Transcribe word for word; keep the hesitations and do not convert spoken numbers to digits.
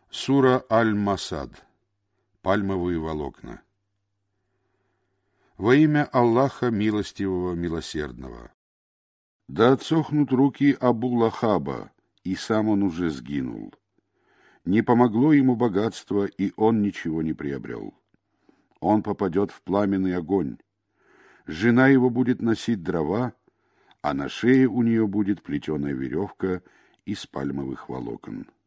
Сура Аль-Масад. Пальмовые волокна. Во имя Аллаха Милостивого Милосердного. Да отсохнут руки Абу-Лахаба, и сам он уже сгинул. Не помогло ему богатство, и он ничего не приобрел. Он попадет в пламенный огонь. Жена его будет носить дрова, а на шее у нее будет плетеная веревка из пальмовых волокон.